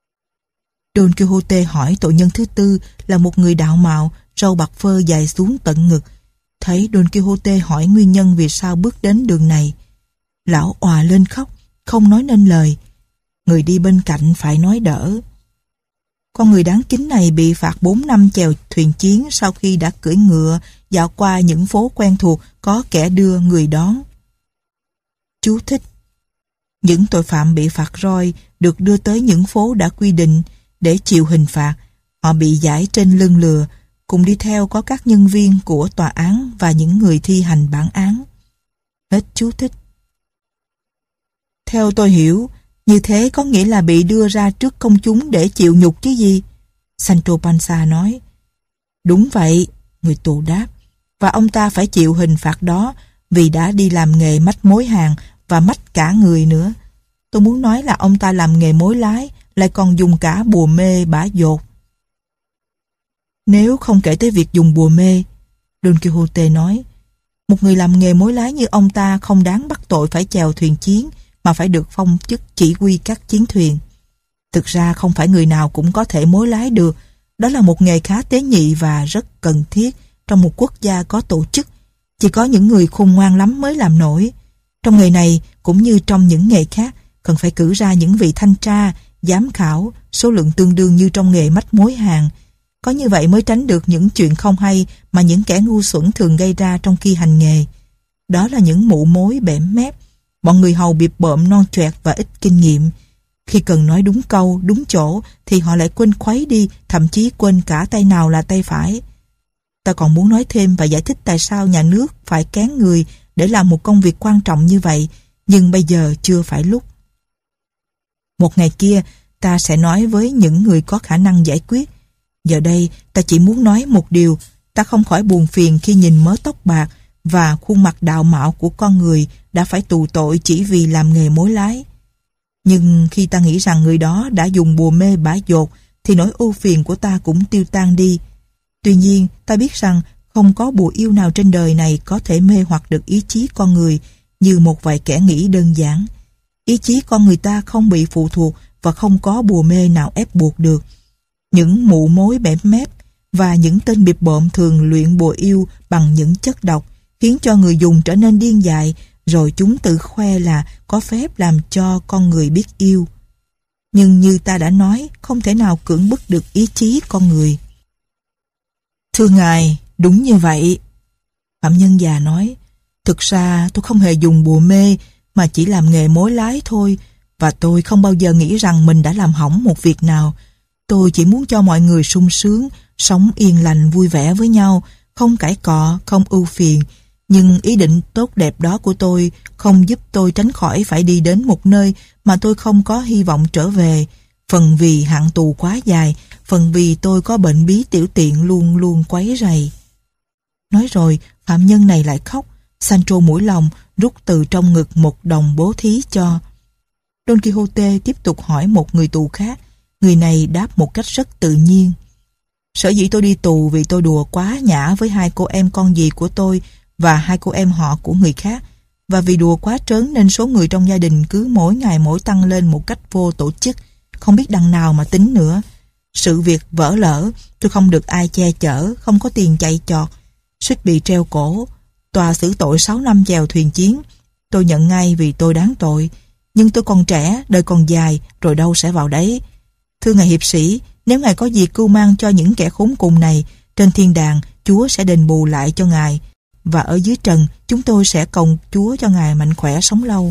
Don Quixote hỏi tội nhân thứ tư là một người đạo mạo, râu bạc phơ dài xuống tận ngực. Thấy Don Quixote hỏi nguyên nhân vì sao bước đến đường này, lão òa lên khóc, không nói nên lời. Người đi bên cạnh phải nói đỡ. Con người đáng kính này bị phạt bốn năm chèo thuyền chiến sau khi đã cưỡi ngựa dạo qua những phố quen thuộc có kẻ đưa người đón. Chú thích: những tội phạm bị phạt roi được đưa tới những phố đã quy định để chịu hình phạt. Họ bị giải trên lưng lừa, cùng đi theo có các nhân viên của tòa án và những người thi hành bản án. Hết chú thích. Theo tôi hiểu, như thế có nghĩa là bị đưa ra trước công chúng để chịu nhục chứ gì? Sancho Panza nói. Đúng vậy, người tù đáp. Và ông ta phải chịu hình phạt đó vì đã đi làm nghề mách mối hàng và mách cả người nữa. Tôi muốn nói là ông ta làm nghề mối lái, lại còn dùng cả bùa mê bả dột. Nếu không kể tới việc dùng bùa mê, Don Quixote nói, một người làm nghề mối lái như ông ta không đáng bắt tội phải chèo thuyền chiến, mà phải được phong chức chỉ huy các chiến thuyền. Thực ra không phải người nào cũng có thể mối lái được. Đó là một nghề khá tế nhị và rất cần thiết trong một quốc gia có tổ chức. Chỉ có những người khôn ngoan lắm mới làm nổi. Trong nghề này, cũng như trong những nghề khác, cần phải cử ra những vị thanh tra, giám khảo, số lượng tương đương như trong nghề mách mối hàng. Có như vậy mới tránh được những chuyện không hay mà những kẻ ngu xuẩn thường gây ra trong khi hành nghề. Đó là những mụ mối bẽm mép, bọn người hầu bịp bợm non choẹt và ít kinh nghiệm. Khi cần nói đúng câu, đúng chỗ thì họ lại quên khuấy đi, thậm chí quên cả tay nào là tay phải. Ta còn muốn nói thêm và giải thích tại sao nhà nước phải kén người để làm một công việc quan trọng như vậy, nhưng bây giờ chưa phải lúc. Một ngày kia, ta sẽ nói với những người có khả năng giải quyết. Giờ đây, ta chỉ muốn nói một điều, ta không khỏi buồn phiền khi nhìn mớ tóc bạc và khuôn mặt đạo mạo của con người đã phải tù tội chỉ vì làm nghề mối lái. Nhưng khi ta nghĩ rằng người đó đã dùng bùa mê bả dột, thì nỗi ưu phiền của ta cũng tiêu tan đi. Tuy nhiên, ta biết rằng không có bùa yêu nào trên đời này có thể mê hoặc được ý chí con người như một vài kẻ nghĩ đơn giản. Ý chí con người ta không bị phụ thuộc và không có bùa mê nào ép buộc được. Những mụ mối bẽm mép và những tên bịp bợm thường luyện bùa yêu bằng những chất độc, khiến cho người dùng trở nên điên dại, rồi chúng tự khoe là có phép làm cho con người biết yêu. Nhưng như ta đã nói, không thể nào cưỡng bức được ý chí con người. Thưa ngài, đúng như vậy. Phạm nhân già nói, thực ra tôi không hề dùng bùa mê, mà chỉ làm nghề mối lái thôi, và tôi không bao giờ nghĩ rằng mình đã làm hỏng một việc nào. Tôi chỉ muốn cho mọi người sung sướng, sống yên lành vui vẻ với nhau, không cãi cọ, không ưu phiền. Nhưng ý định tốt đẹp đó của tôi không giúp tôi tránh khỏi phải đi đến một nơi mà tôi không có hy vọng trở về, phần vì hạn tù quá dài, phần vì tôi có bệnh bí tiểu tiện luôn luôn quấy rầy. Nói rồi, phạm nhân này lại khóc. Sancho mũi lòng rút từ trong ngực một đồng bố thí cho. Don Quixote tiếp tục hỏi một người tù khác. Người này đáp một cách rất tự nhiên. Sở dĩ tôi đi tù vì tôi đùa quá nhã với hai cô em con dì của tôi và hai cô em họ của người khác, và vì đùa quá trớn nên số người trong gia đình cứ mỗi ngày mỗi tăng lên một cách vô tổ chức, không biết đằng nào mà tính nữa. Sự việc vỡ lỡ, tôi không được ai che chở, không có tiền chạy chọt, suýt bị treo cổ. Tòa xử tội sáu năm chèo thuyền chiến. Tôi nhận ngay vì tôi đáng tội, nhưng tôi còn trẻ, đời còn dài, rồi đâu sẽ vào đấy. Thưa ngài hiệp sĩ, nếu ngài có gì cưu mang cho những kẻ khốn cùng này, trên thiên đàng Chúa sẽ đền bù lại cho ngài, và ở dưới trần chúng tôi sẽ cầu Chúa cho ngài mạnh khỏe sống lâu.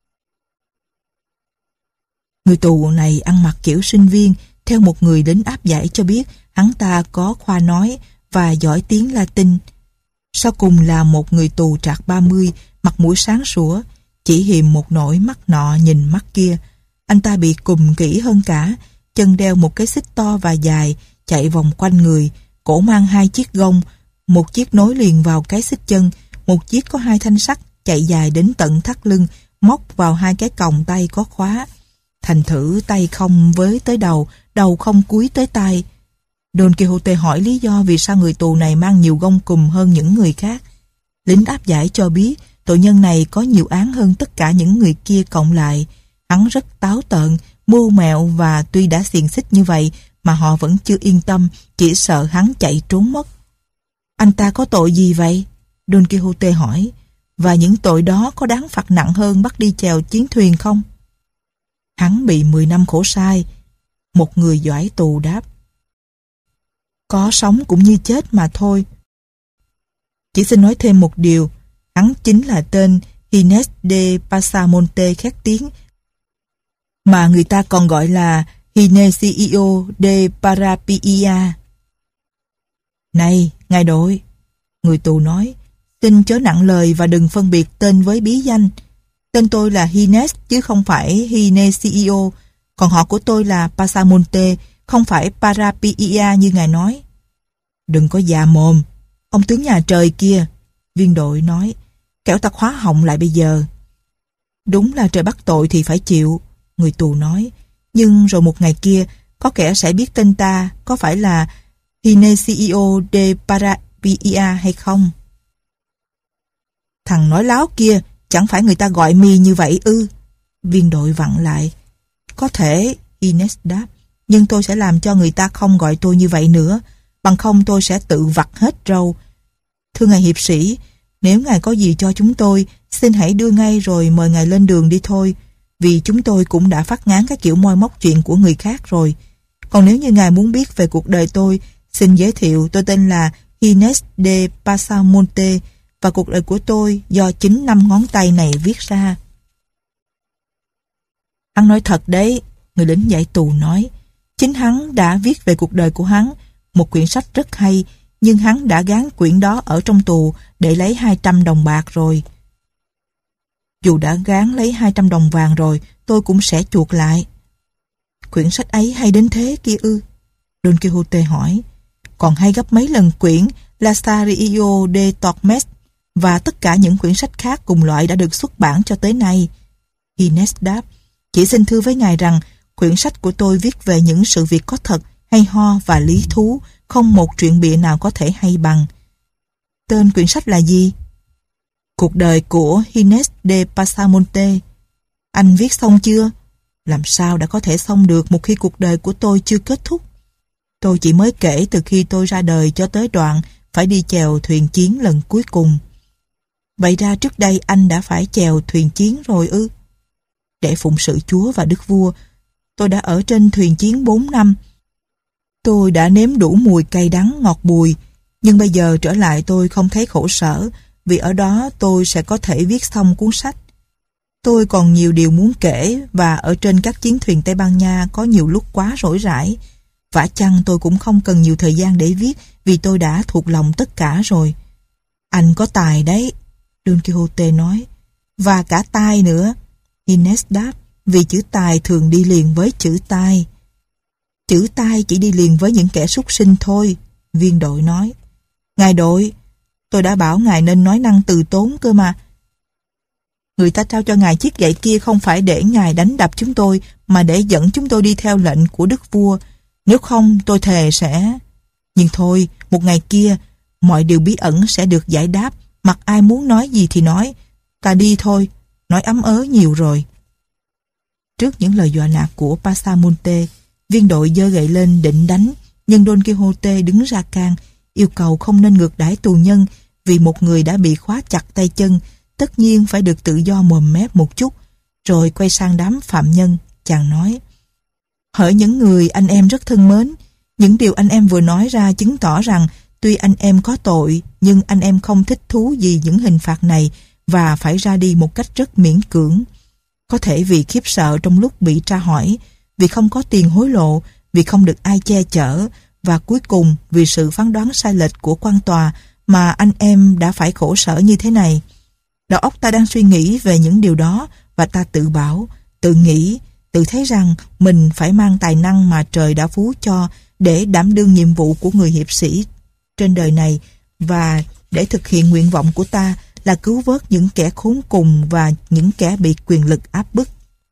Người tù này ăn mặc kiểu sinh viên, theo một người lính áp giải cho biết hắn ta có khoa nói và giỏi tiếng Latin. Sau cùng là một người tù trạc ba mươi, mặt mũi sáng sủa, chỉ hiềm một nỗi mắt nọ nhìn mắt kia. Anh ta bị cùm kỹ hơn cả, chân đeo một cái xích to và dài, chạy vòng quanh người, cổ mang hai chiếc gông, một chiếc nối liền vào cái xích chân, một chiếc có hai thanh sắt chạy dài đến tận thắt lưng, móc vào hai cái còng tay có khóa. Thành thử tay không với tới đầu, đầu không cúi tới tay. Don Quixote hỏi lý do vì sao người tù này mang nhiều gông cùm hơn những người khác. Lính áp giải cho biết tội nhân này có nhiều án hơn tất cả những người kia cộng lại. Hắn rất táo tợn, mưu mẹo, và tuy đã xiềng xích như vậy mà họ vẫn chưa yên tâm, chỉ sợ hắn chạy trốn mất. Anh ta có tội gì vậy? Don Quixote hỏi. Và những tội đó có đáng phạt nặng hơn bắt đi chèo chiến thuyền không? Hắn bị mười năm khổ sai. Một người giỏi tù đáp. Có sống cũng như chết mà thôi. Chỉ xin nói thêm một điều. Hắn chính là tên Gines de Pasamonte khét tiếng, mà người ta còn gọi là Ginesio de Parapilla. Này, ngài đội, người tù nói, xin chớ nặng lời và đừng phân biệt tên với bí danh. Tên tôi là Gines chứ không phải Ginesio, còn họ của tôi là Pasamonte, không phải Parapilla như ngài nói. Đừng có già mồm, ông tướng nhà trời kia, viên đội nói, kẻo ta khóa họng lại bây giờ. Đúng là trời bắt tội thì phải chịu, người tù nói. Nhưng rồi một ngày kia, có kẻ sẽ biết tên ta có phải là Hinesio de Paravia hay không? Thằng nói láo kia, chẳng phải người ta gọi mi như vậy ư? Viên đội vặn lại. Có thể, Ines đáp, nhưng tôi sẽ làm cho người ta không gọi tôi như vậy nữa, bằng không tôi sẽ tự vặt hết râu. Thưa ngài hiệp sĩ, nếu ngài có gì cho chúng tôi, xin hãy đưa ngay rồi mời ngài lên đường đi thôi, vì chúng tôi cũng đã phát ngán cái kiểu moi móc chuyện của người khác rồi. Còn nếu như ngài muốn biết về cuộc đời tôi, xin giới thiệu tôi tên là Ines de Pasamonte và cuộc đời của tôi do chính năm ngón tay này viết ra. Hắn nói thật đấy, người lính giải tù nói. Chính hắn đã viết về cuộc đời của hắn, một quyển sách rất hay, nhưng hắn đã gán quyển đó ở trong tù để lấy hai trăm đồng bạc rồi. Dù đã gán lấy hai trăm đồng vàng rồi, tôi cũng sẽ chuộc lại. Quyển sách ấy hay đến thế kia ư? Don Quixote hỏi. Còn hay gấp mấy lần quyển Lazarillo de Tormes và tất cả những quyển sách khác cùng loại đã được xuất bản cho tới nay. Ines đáp. Chỉ xin thưa với ngài rằng quyển sách của tôi viết về những sự việc có thật, hay ho và lý thú, không một chuyện bịa nào có thể hay bằng. Tên quyển sách là gì? Cuộc đời của Ines de Pasamonte. Anh viết xong chưa? Làm sao đã có thể xong được một khi cuộc đời của tôi chưa kết thúc? Tôi chỉ mới kể từ khi tôi ra đời cho tới đoạn phải đi chèo thuyền chiến lần cuối cùng. Vậy ra trước đây anh đã phải chèo thuyền chiến rồi ư? Để phụng sự Chúa và Đức Vua, tôi đã ở trên thuyền chiến bốn năm. Tôi đã nếm đủ mùi cay đắng ngọt bùi, nhưng bây giờ trở lại tôi không thấy khổ sở, vì ở đó tôi sẽ có thể viết xong cuốn sách. Tôi còn nhiều điều muốn kể, và ở trên các chiến thuyền Tây Ban Nha có nhiều lúc quá rỗi rãi. Vả chăng tôi cũng không cần nhiều thời gian để viết, vì tôi đã thuộc lòng tất cả rồi. Anh có tài đấy, Don Quixote nói. Và cả tai nữa, Ines đáp, vì chữ tài thường đi liền với chữ tai. Chữ tai chỉ đi liền với những kẻ súc sinh thôi, viên đội nói. Ngài đội, tôi đã bảo ngài nên nói năng từ tốn cơ mà. Người ta trao cho ngài chiếc gậy kia không phải để ngài đánh đập chúng tôi, mà để dẫn chúng tôi đi theo lệnh của đức vua. Nếu không, tôi thề sẽ... Nhưng thôi, một ngày kia, mọi điều bí ẩn sẽ được giải đáp, mặc ai muốn nói gì thì nói. Ta đi thôi, nói ấm ớ nhiều rồi. Trước những lời dọa nạt của Pasamonte, viên đội giơ gậy lên định đánh, nhưng Don Quixote đứng ra can, yêu cầu không nên ngược đãi tù nhân, vì một người đã bị khóa chặt tay chân, tất nhiên phải được tự do mồm mép một chút. Rồi quay sang đám phạm nhân, chàng nói: hỡi những người anh em rất thân mến, những điều anh em vừa nói ra chứng tỏ rằng tuy anh em có tội, nhưng anh em không thích thú gì những hình phạt này và phải ra đi một cách rất miễn cưỡng. Có thể vì khiếp sợ trong lúc bị tra hỏi, vì không có tiền hối lộ, vì không được ai che chở, và cuối cùng vì sự phán đoán sai lệch của quan tòa mà anh em đã phải khổ sở như thế này. Đầu óc ta đang suy nghĩ về những điều đó, và ta tự bảo, tự nghĩ, tự thấy rằng mình phải mang tài năng mà trời đã phú cho để đảm đương nhiệm vụ của người hiệp sĩ trên đời này, và để thực hiện nguyện vọng của ta là cứu vớt những kẻ khốn cùng và những kẻ bị quyền lực áp bức.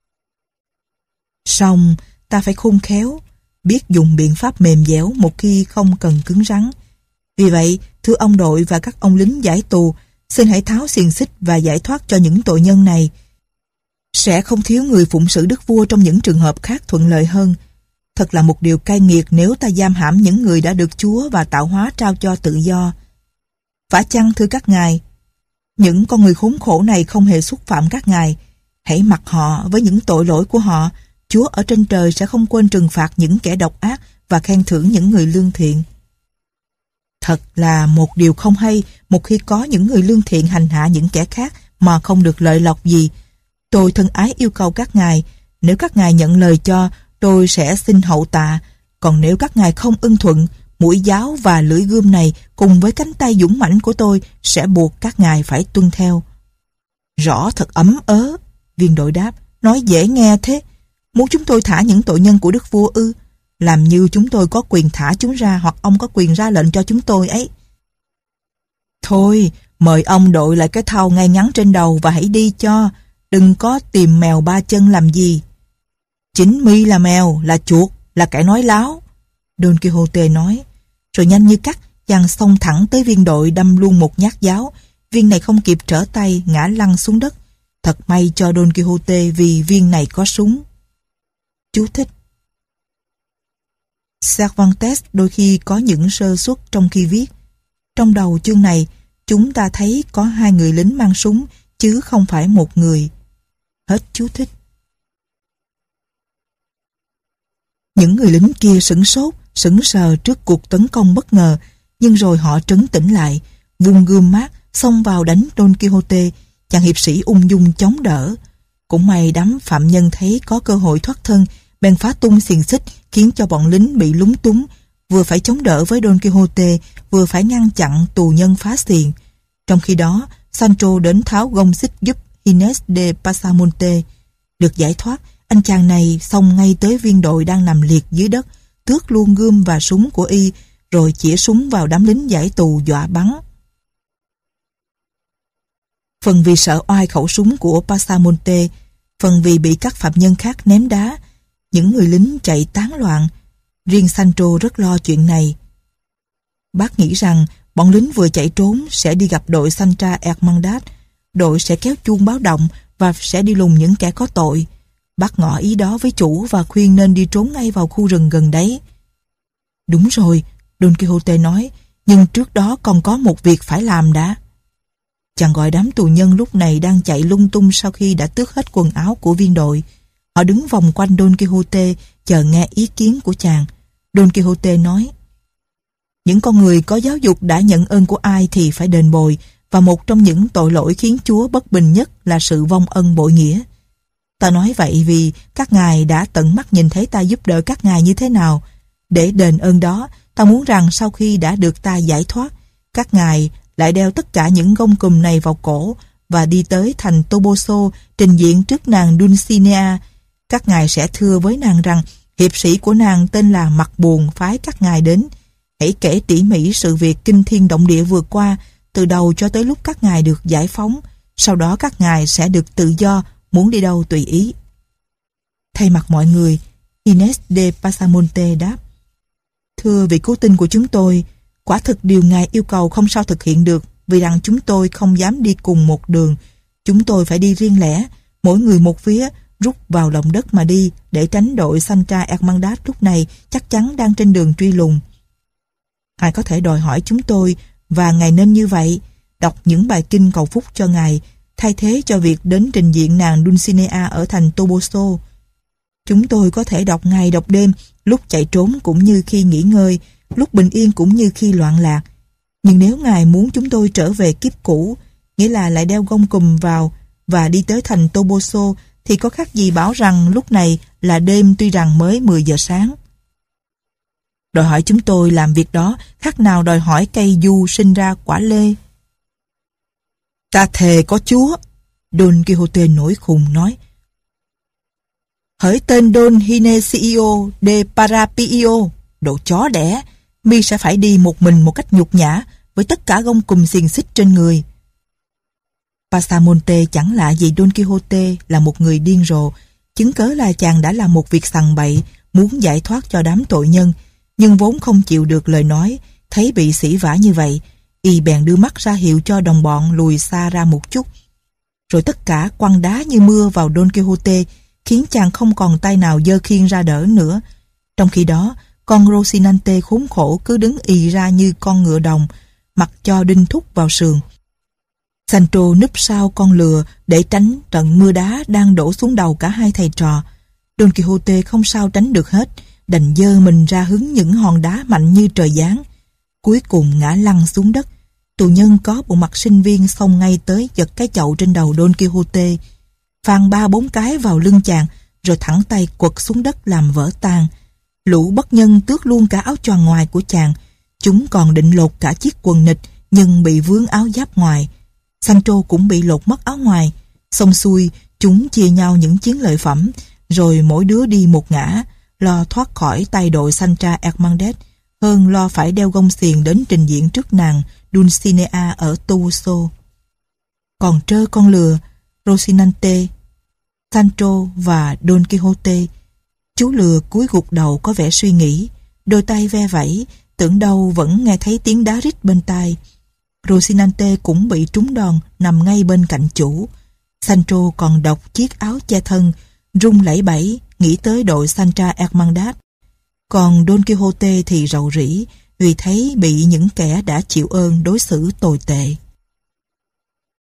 Song ta phải khôn khéo, biết dùng biện pháp mềm dẻo một khi không cần cứng rắn. Vì vậy, thưa ông đội và các ông lính giải tù, xin hãy tháo xiềng xích và giải thoát cho những tội nhân này. Sẽ không thiếu người phụng sự đức vua trong những trường hợp khác thuận lợi hơn. Thật là một điều cay nghiệt nếu ta giam hãm những người đã được Chúa và tạo hóa trao cho tự do. Phải chăng thưa các ngài, những con người khốn khổ này không hề xúc phạm các ngài. Hãy mặc họ với những tội lỗi của họ. Chúa ở trên trời sẽ không quên trừng phạt những kẻ độc ác và khen thưởng những người lương thiện. Thật là một điều không hay một khi có những người lương thiện hành hạ những kẻ khác mà không được lợi lộc gì. Tôi thân ái yêu cầu các ngài, nếu các ngài nhận lời cho, tôi sẽ xin hậu tạ. Còn nếu các ngài không ưng thuận, mũi giáo và lưỡi gươm này cùng với cánh tay dũng mãnh của tôi sẽ buộc các ngài phải tuân theo. Rõ thật ấm ớ, viên đội đáp, nói dễ nghe thế. Muốn chúng tôi thả những tội nhân của đức vua ư? Làm như chúng tôi có quyền thả chúng ra, hoặc ông có quyền ra lệnh cho chúng tôi ấy. Thôi, mời ông đội lại cái thau ngay ngắn trên đầu và hãy đi cho. đừng có tìm mèo ba chân làm gì. Chính mi là mèo, là chuột, là kẻ nói láo, Don Quixote nói. Rồi nhanh như cắt, chàng xông thẳng tới viên đội đâm luôn một nhát giáo. Viên này không kịp trở tay, ngã lăn xuống đất. Thật may cho Don Quixote vì viên này có súng. Chú thích: Cervantes đôi khi có những sơ suất trong khi viết. Trong đầu chương này, chúng ta thấy có hai người lính mang súng, chứ không phải một người. Hết chú thích. Những người lính kia sửng sốt, sững sờ trước cuộc tấn công bất ngờ, nhưng rồi họ trấn tĩnh lại, vung gươm mát, xông vào đánh Don Quixote. Chàng hiệp sĩ ung dung chống đỡ. Cũng may đám phạm nhân thấy có cơ hội thoát thân, bèn phá tung xiềng xích, khiến cho bọn lính bị lúng túng, vừa phải chống đỡ với Don Quixote, vừa phải ngăn chặn tù nhân phá xiềng. Trong khi đó, Sancho đến tháo gông xích giúp Gines de Pasamonte. Được giải thoát, anh chàng này xông ngay tới viên đội đang nằm liệt dưới đất, tước luôn gươm và súng của y, rồi chĩa súng vào đám lính giải tù dọa bắn. Phần vì sợ oai khẩu súng của Pasamonte, phần vì bị các phạm nhân khác ném đá, những người lính chạy tán loạn. Riêng Sancho rất lo chuyện này. Bác nghĩ rằng bọn lính vừa chạy trốn sẽ đi gặp đội Santa Hermandad. Đội sẽ kéo chuông báo động và sẽ đi lùng những kẻ có tội. Bác ngỏ ý đó với chủ và khuyên nên đi trốn ngay vào khu rừng gần đấy. Đúng rồi, Don Quixote nói, nhưng trước đó còn có một việc phải làm đã. Chàng gọi đám tù nhân lúc này đang chạy lung tung sau khi đã tước hết quần áo của viên đội. Họ đứng vòng quanh Don Quixote chờ nghe ý kiến của chàng. Don Quixote nói: những con người có giáo dục đã nhận ơn của ai thì phải đền bồi, và một trong những tội lỗi khiến Chúa bất bình nhất là sự vong ân bội nghĩa. Ta nói vậy vì các ngài đã tận mắt nhìn thấy ta giúp đỡ các ngài như thế nào. Để đền ơn đó, ta muốn rằng sau khi đã được ta giải thoát, các ngài lại đeo tất cả những gông cùm này vào cổ và đi tới thành Toboso trình diện trước nàng Dulcinea. Các ngài sẽ thưa với nàng rằng hiệp sĩ của nàng tên là Mặt Buồn phái các ngài đến. Hãy kể tỉ mỉ sự việc kinh thiên động địa vừa qua, từ đầu cho tới lúc các ngài được giải phóng. Sau đó các ngài sẽ được tự do, muốn đi đâu tùy ý. Thay mặt mọi người, Gines de Pasamonte đáp: thưa vị cứu tinh của chúng tôi, quả thực điều ngài yêu cầu không sao thực hiện được, vì rằng chúng tôi không dám đi cùng một đường. Chúng tôi phải đi riêng lẻ, mỗi người một phía, rút vào lòng đất mà đi, để tránh đội Santa Hermandad lúc này chắc chắn đang trên đường truy lùng. Ngài có thể đòi hỏi chúng tôi, và ngài nên như vậy, đọc những bài kinh cầu phúc cho ngài, thay thế cho việc đến trình diện nàng Dulcinea ở thành Toboso. Chúng tôi có thể đọc ngày đọc đêm, lúc chạy trốn cũng như khi nghỉ ngơi, lúc bình yên cũng như khi loạn lạc. Nhưng nếu ngài muốn chúng tôi trở về kiếp cũ, nghĩa là lại đeo gông cùm vào và đi tới thành Toboso, thì có khác gì bảo rằng lúc này là đêm tuy rằng mới mười giờ sáng. Đòi hỏi chúng tôi làm việc đó khác nào đòi hỏi cây du sinh ra quả lê. Ta thề có Chúa, Don Quixote nổi khùng nói. Hỡi tên Don Ginesillo de Parapillo, đồ chó đẻ, mi sẽ phải đi một mình một cách nhục nhã với tất cả gông cùm xiềng xích trên người. Pasamonte chẳng lạ gì Don Quixote là một người điên rồ, chứng cớ là chàng đã làm một việc sằng bậy, muốn giải thoát cho đám tội nhân, nhưng vốn không chịu được lời nói. Thấy bị sỉ vả như vậy, y bèn đưa mắt ra hiệu cho đồng bọn lùi xa ra một chút. Rồi tất cả quăng đá như mưa vào Don Quixote, khiến chàng không còn tay nào giơ khiên ra đỡ nữa. Trong khi đó, con Rocinante khốn khổ cứ đứng ì ra như con ngựa đồng, mặc cho đinh thúc vào sườn. Sancho núp sau con lừa để tránh trận mưa đá đang đổ xuống đầu cả hai thầy trò. Don Quixote không sao tránh được hết, đành giơ mình ra hứng những hòn đá mạnh như trời giáng. Cuối cùng ngã lăn xuống đất. Tù nhân có bộ mặt sinh viên xông ngay tới giật cái chậu trên đầu Don Quixote, phang ba bốn cái vào lưng chàng, rồi thẳng tay quật xuống đất làm vỡ tan. Lũ bất nhân tước luôn cả áo choàng ngoài của chàng. Chúng còn định lột cả chiếc quần nịch, nhưng bị vướng áo giáp ngoài. Sancho cũng bị lột mất áo ngoài. Xong xuôi, chúng chia nhau những chiến lợi phẩm, rồi mỗi đứa đi một ngã, lo thoát khỏi tay đội Santa Hermandad, hơn lo phải đeo gông xiềng đến trình diện trước nàng Dulcinea ở Toboso. Còn trơ con lừa, Rocinante Sancho và Don Quixote. Chú lừa cúi gục đầu có vẻ suy nghĩ, đôi tay ve vẩy, tưởng đâu vẫn nghe thấy tiếng đá rít bên tai. Rocinante cũng bị trúng đòn, nằm ngay bên cạnh chủ. Sancho còn đọc chiếc áo che thân, rung lẩy bẩy, nghĩ tới đội Sancha Hermandad. Còn Don Quixote thì rầu rĩ, vì thấy bị những kẻ đã chịu ơn đối xử tồi tệ.